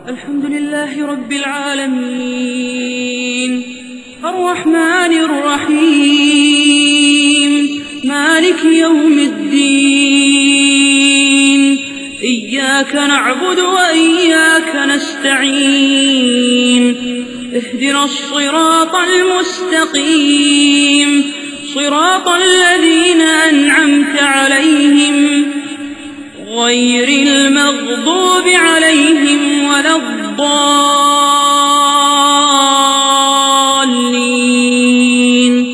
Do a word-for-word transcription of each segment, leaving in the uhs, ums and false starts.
الحمد لله رب العالمين الرحمن الرحيم مالك يوم الدين إياك نعبد وإياك نستعين اهدنا الصراط المستقيم صراط الذين أنعمت عليهم غير المغضوب عليهم ولا الضالين.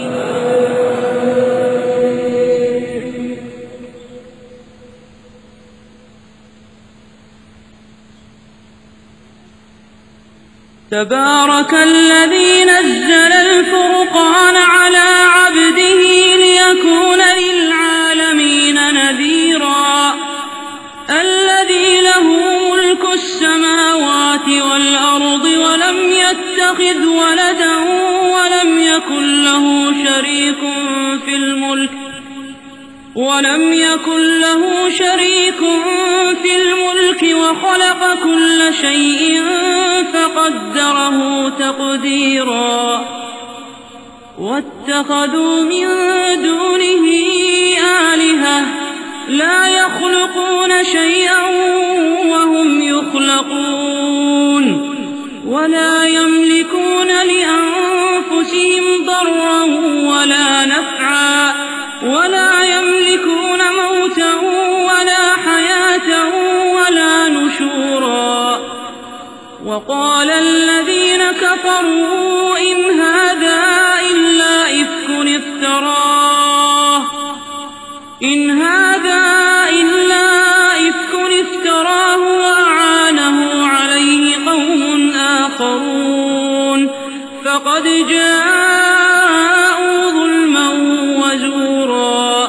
تبارك الذي نزل الفرقان على عبده ليكون للعالمين نذيرا الذي له ملك السماوات والأرض ولم يتخذ ولدا ولم يكن له شريك في الملك ولم يكن له شريك في الملك وخلق كل شيء فقدره تقديرا واتخذوا من دونه آلهة لا يخلقون شيئا وهم يخلقون ولا يملكون لأنفسهم ضرا ولا نفعا ولا يملكون موتا ولا حياة ولا نشورا. وقال الذين كفروا إن هذا إلا إفك افتراه إن هذا إلا إفك افتراه وأعانه عليه قوم آخرون فقد جاءوا ظلما وزورا.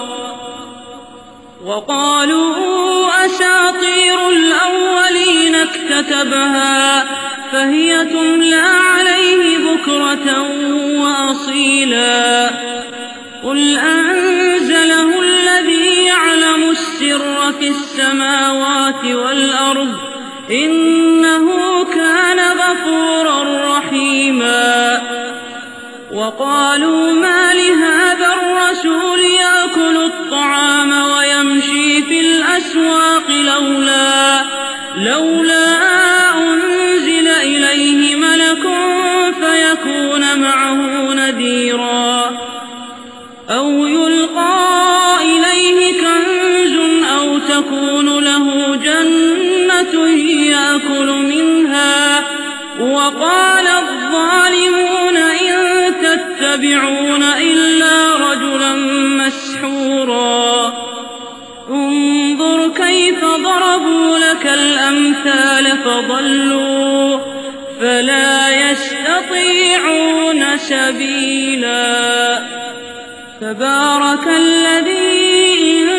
وقالوا أساطير الأولين اكتتبها فهي تملى عليه بكرة وأصيلا قل أنزله الذي يعلم السر في السماوات والأرض إنه كان غفورا رحيما. وقالوا ما لهذا الرسول يأكل الطعام ويمشي في الأسواق لولا لولا أنزل إليه ملك فيكون معه نذيرا أو يلقى إليه كنز أو تكون له جنة يأكل منها. وقال الظالمون إن تتبعون إلا رجلا مسحورا انظر كيف ضربوا لك الأمثال فضلوا فلا يستطيعون سبيلا. تبارك الذي إن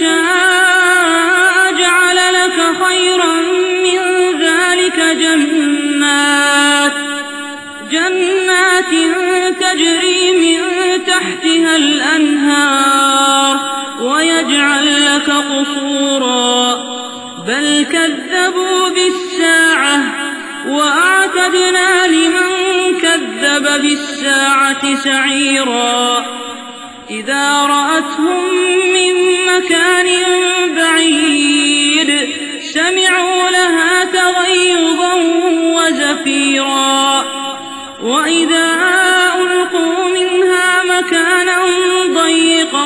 شاء جعل لك خيرا من ذلك جنات جنات تجري من تحتها الأنهار ويجعل لك قصورا بل كذبوا بالساعة وأعتدنا لمن كذب بالساعة سعيرا إذا رأتهم من مكان بعيد سمعوا لها تغيظا وزفيرا وإذا ألقوا منها مكانا ضيقا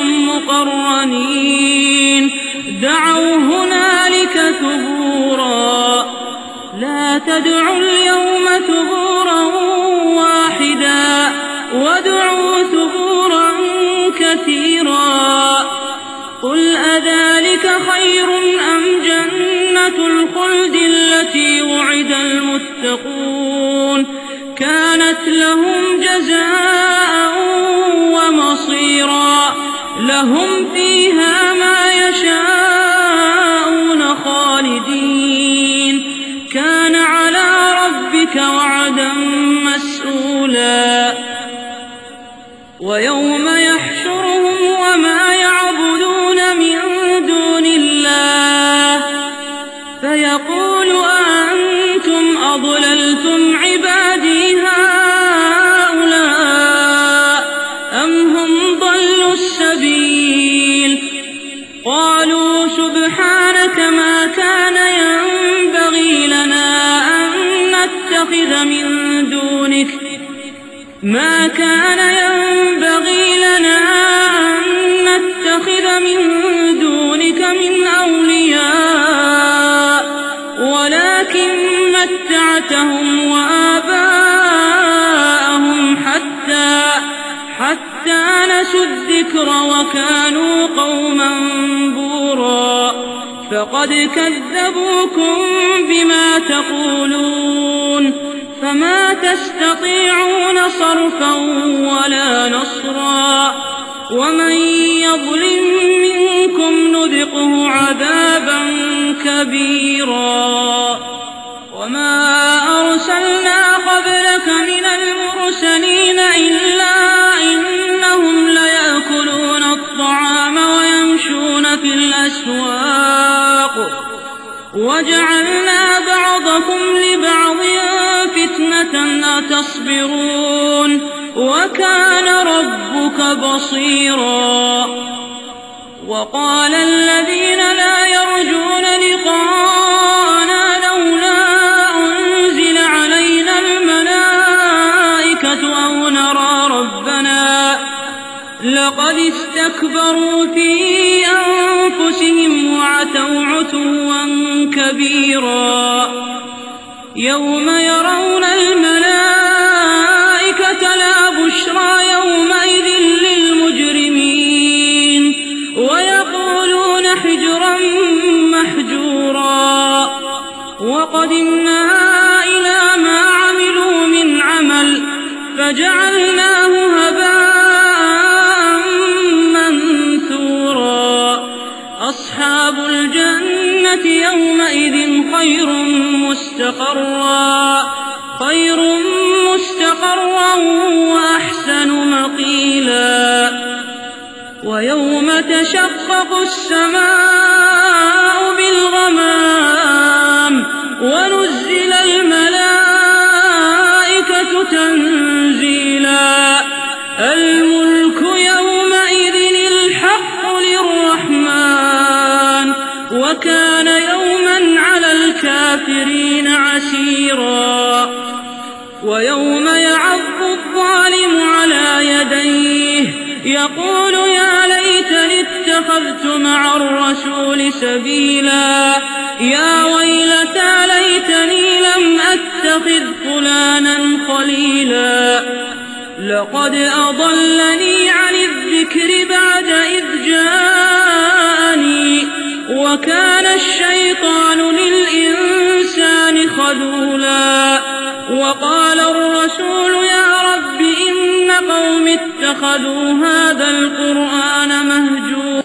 مقرنين دعوا هنالك ثبورا لا تدعوا اليوم ثبورا واحدا وادعوا ثبورا كثيرا. قل أذلك خير أم جنة الخلد التي وعد المتقون كانت لهم جزاء ومصيرا لهم فيها ما يشاءون خالدين كان على ربك وعدا مسئولا. ويوم يحشرهم وما يعبدون من دون الله فيقول أأنتم ما كان ينبغي لنا أن نتخذ من دونك من أولياء ولكن متعتهم وآباءهم حتى حتى نسوا الذكر وكانوا قوما بورا فقد كذبوكم بما تقولون فما تستطيعون صرفا ولا نصرا ومن يظلم منكم نذقه عذابا كبيرا وما أرسلنا قبلك من المرسلين إلا إنهم ليأكلون الطعام ويمشون في الأسواق وجعلنا بعضكم لبعض فتنة أتصبرون وكان ربك بصيرا وقال الذين لا يرجون لقاءنا لولا أنزل علينا الملائكة أو نرى ربنا لقد استكبروا في أنفسهم وعتوا عتوا كبيرا يوم يرون الملائكة لا بشرى يومئذ للمجرمين ويقولون حجرا محجورا وقدمنا إلى ما عملوا من عمل فجعلناه هباء منثورا أصحاب الجنة يومئذ خير مستقرا خير مستقرا وأحسن مقيلا ويوم تشقق السماء بالغمام ونزل الملائكة تنزيلا الملك يومئذ الحق للرحمن وكان يوما على الكافرين عسيرا ويوم يعض الظالم على يديه يقول يا ليتني اتخذت مع الرسول سبيلا يا ويلتى ليتني لم أتخذ فلانا خليلا لقد أضلني عن الذكر بعد إذ جاءني وكان الشيطان للإنسان خذولا وقال الرسول يا رب إن قوم اتخذوا هذا القرآن مهجورا